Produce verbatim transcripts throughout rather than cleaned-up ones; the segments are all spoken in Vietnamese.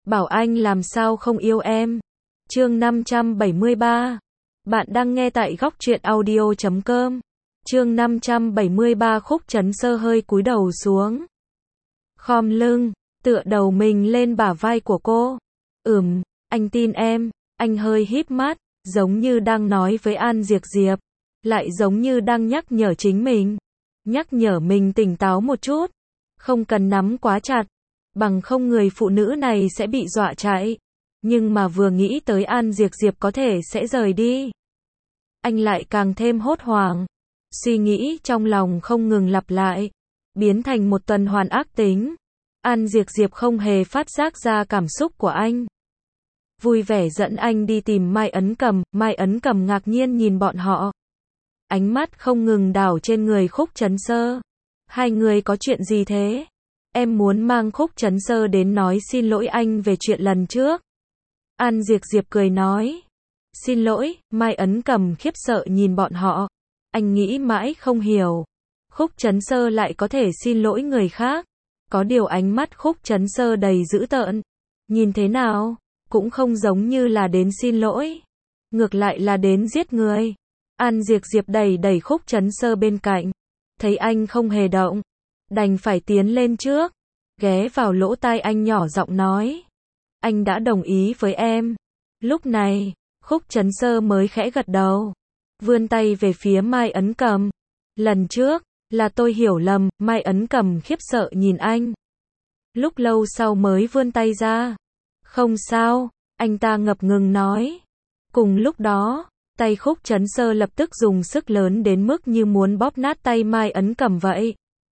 bảo anh làm sao không yêu em. Chương năm trăm bảy mươi ba. Bạn đang nghe tại góc truyện audio chấm com. Chương năm trăm bảy mươi ba. Khúc Trấn Sơ hơi cúi đầu xuống, khom lưng, tựa đầu mình lên bả vai của cô. Ừm, anh tin em. Anh hơi híp mắt, giống như đang nói với An Diệp Diệp, lại giống như đang nhắc nhở chính mình, nhắc nhở mình tỉnh táo một chút, không cần nắm quá chặt, bằng không người phụ nữ này sẽ bị dọa chạy. Nhưng mà vừa nghĩ tới An Diệp Diệp có thể sẽ rời đi, anh lại càng thêm hốt hoảng. Suy nghĩ trong lòng không ngừng lặp lại, biến thành một tuần hoàn ác tính. An Diệp Diệp không hề phát giác ra cảm xúc của anh, vui vẻ dẫn anh đi tìm Mai Ấn Cầm. Mai Ấn Cầm ngạc nhiên nhìn bọn họ, ánh mắt không ngừng đảo trên người Khúc Trấn Sơ. Hai người có chuyện gì thế? Em muốn mang Khúc Trấn Sơ đến nói xin lỗi anh về chuyện lần trước. An Diệp Diệp cười nói. Xin lỗi? Mai Ấn Cầm khiếp sợ nhìn bọn họ. Anh nghĩ mãi không hiểu, Khúc Trấn Sơ lại có thể xin lỗi người khác. Có điều ánh mắt Khúc Trấn Sơ đầy dữ tợn, nhìn thế nào cũng không giống như là đến xin lỗi, ngược lại là đến giết người. An Diệp Diệp đẩy đẩy Khúc Trấn Sơ bên cạnh, thấy anh không hề động, đành phải tiến lên trước, ghé vào lỗ tai anh nhỏ giọng nói. Anh đã đồng ý với em. Lúc này, Khúc Trấn Sơ mới khẽ gật đầu, vươn tay về phía Mai Ấn Cầm. Lần trước, là tôi hiểu lầm. Mai Ấn Cầm khiếp sợ nhìn anh, lúc lâu sau mới vươn tay ra. Không sao, anh ta ngập ngừng nói. Cùng lúc đó, tay Khúc Trấn Sơ lập tức dùng sức lớn đến mức như muốn bóp nát tay Mai Ấn Cầm vậy.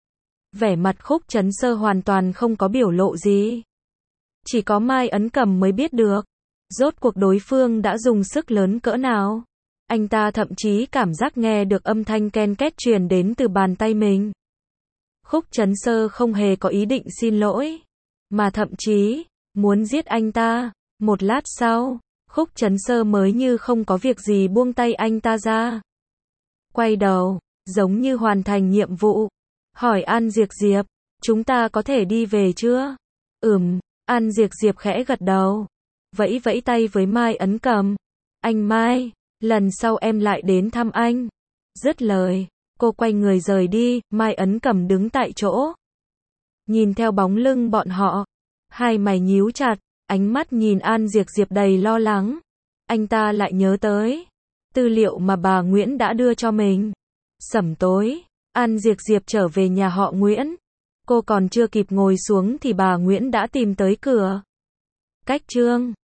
Vẻ mặt Khúc Trấn Sơ hoàn toàn không có biểu lộ gì. Chỉ có Mai Ấn Cầm mới biết được, rốt cuộc đối phương đã dùng sức lớn cỡ nào. Anh ta thậm chí cảm giác nghe được âm thanh ken két truyền đến từ bàn tay mình. Khúc Trấn Sơ không hề có ý định xin lỗi, mà thậm chí muốn giết anh ta. Một lát sau, Khúc Trấn Sơ mới như không có việc gì buông tay anh ta ra, quay đầu, giống như hoàn thành nhiệm vụ, hỏi An Diệp Diệp, chúng ta có thể đi về chưa? Ừm. An Diệp Diệp khẽ gật đầu, vẫy vẫy tay với Mai Ấn Cầm. Anh Mai, lần sau em lại đến thăm anh. Dứt lời, cô quay người rời đi. Mai Ấn Cầm đứng tại chỗ, nhìn theo bóng lưng bọn họ, hai mày nhíu chặt, ánh mắt nhìn An Diệp Diệp đầy lo lắng. Anh ta lại nhớ tới tư liệu mà bà Nguyễn đã đưa cho mình. Sẩm tối, An Diệp Diệp trở về nhà họ Nguyễn. Cô còn chưa kịp ngồi xuống thì bà Nguyễn đã tìm tới cửa. Cách chương